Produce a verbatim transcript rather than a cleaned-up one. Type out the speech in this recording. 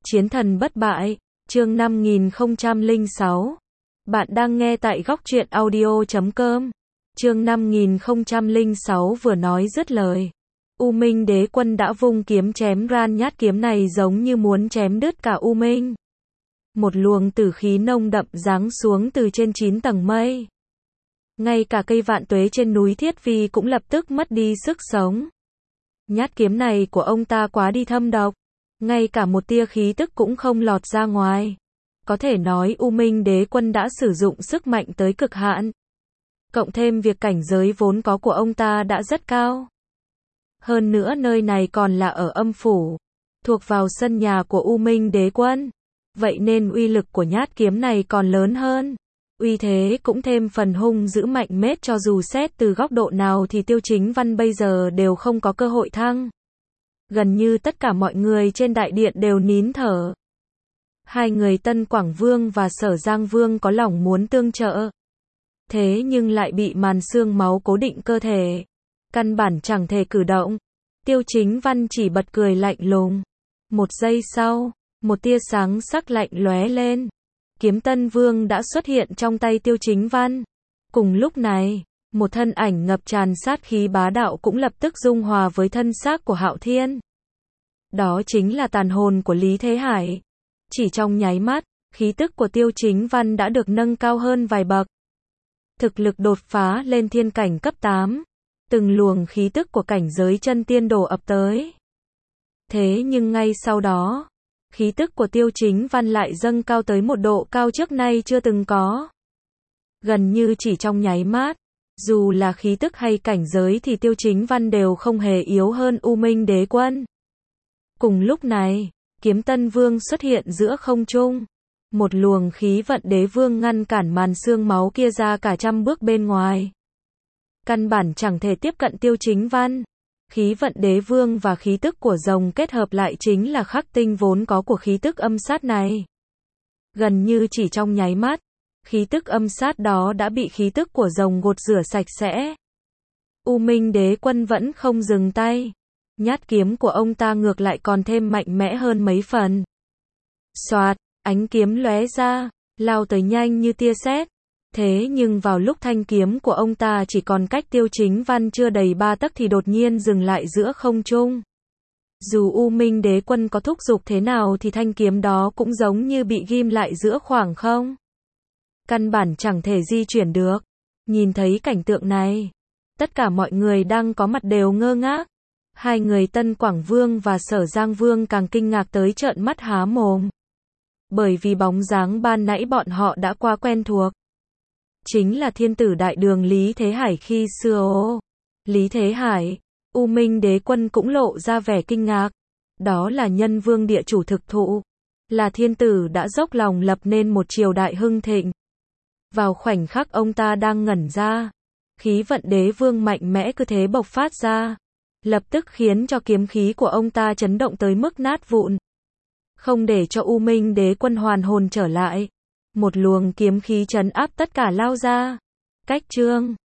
Chiến thần bất bại, chương năm nghìn không trăm lẻ sáu. Bạn đang nghe tại góc truyện audio chấm com. Chương năm nghìn không trăm lẻ sáu vừa nói dứt lời. U Minh Đế Quân đã vung kiếm chém ran, nhát kiếm này giống như muốn chém đứt cả U Minh. Một luồng tử khí nông đậm giáng xuống từ trên chín tầng mây. Ngay cả cây vạn tuế trên núi Thiết Vi cũng lập tức mất đi sức sống. Nhát kiếm này của ông ta quá đi thâm độc. Ngay cả một tia khí tức cũng không lọt ra ngoài. Có thể nói U Minh Đế Quân đã sử dụng sức mạnh tới cực hạn. Cộng thêm việc cảnh giới vốn có của ông ta đã rất cao. Hơn nữa nơi này còn là ở âm phủ, thuộc vào sân nhà của U Minh Đế Quân. Vậy nên uy lực của nhát kiếm này còn lớn hơn. Uy thế cũng thêm phần hung dữ mạnh mết, cho dù xét từ góc độ nào thì Tiêu Chính Văn bây giờ đều không có cơ hội thăng. Gần như tất cả mọi người trên đại điện đều nín thở. Hai người Tân Quảng Vương và Sở Giang Vương có lòng muốn tương trợ. Thế nhưng lại bị màn xương máu cố định cơ thể. Căn bản chẳng thể cử động. Tiêu Chính Văn chỉ bật cười lạnh lùng. Một giây sau, một tia sáng sắc lạnh lóe lên. Kiếm Tân Vương đã xuất hiện trong tay Tiêu Chính Văn. Cùng lúc này, một thân ảnh ngập tràn sát khí bá đạo cũng lập tức dung hòa với thân xác của Hạo Thiên. Đó chính là tàn hồn của Lý Thế Hải. Chỉ trong nháy mắt, khí tức của Tiêu Chính Văn đã được nâng cao hơn vài bậc. Thực lực đột phá lên thiên cảnh cấp tám. Từng luồng khí tức của cảnh giới chân tiên đổ ập tới. Thế nhưng ngay sau đó, khí tức của Tiêu Chính Văn lại dâng cao tới một độ cao trước nay chưa từng có. Gần như chỉ trong nháy mắt, dù là khí tức hay cảnh giới thì Tiêu Chính Văn đều không hề yếu hơn U Minh Đế Quân. Cùng lúc này, Kiếm Tân Vương xuất hiện giữa không trung. Một luồng khí vận đế vương ngăn cản màn xương máu kia ra cả trăm bước bên ngoài. Căn bản chẳng thể tiếp cận Tiêu Chính Văn. Khí vận đế vương và khí tức của rồng kết hợp lại chính là khắc tinh vốn có của khí tức âm sát này. Gần như chỉ trong nháy mắt, khí tức âm sát đó đã bị khí tức của rồng gột rửa sạch sẽ. U Minh Đế Quân vẫn không dừng tay. Nhát kiếm của ông ta ngược lại còn thêm mạnh mẽ hơn mấy phần. Xoạt, ánh kiếm lóe ra, lao tới nhanh như tia sét. Thế nhưng vào lúc thanh kiếm của ông ta chỉ còn cách Tiêu Chính Văn chưa đầy ba tấc thì đột nhiên dừng lại giữa không trung. Dù U Minh Đế Quân có thúc giục thế nào thì thanh kiếm đó cũng giống như bị ghim lại giữa khoảng không. Căn bản chẳng thể di chuyển được. Nhìn thấy cảnh tượng này, tất cả mọi người đang có mặt đều ngơ ngác. Hai người Tân Quảng Vương và Sở Giang Vương càng kinh ngạc tới trợn mắt há mồm. Bởi vì bóng dáng ban nãy bọn họ đã quá quen thuộc. Chính là thiên tử đại đường Lý Thế Hải khi xưa. Ồ, Lý Thế Hải. U Minh Đế Quân cũng lộ ra vẻ kinh ngạc. Đó là nhân vương địa chủ thực thụ. Là thiên tử đã dốc lòng lập nên một triều đại hưng thịnh. Vào khoảnh khắc ông ta đang ngẩn ra, khí vận đế vương mạnh mẽ cứ thế bộc phát ra. Lập tức khiến cho kiếm khí của ông ta chấn động tới mức nát vụn. Không để cho U Minh Đế Quân hoàn hồn trở lại. Một luồng kiếm khí trấn áp tất cả lao ra. Cách chương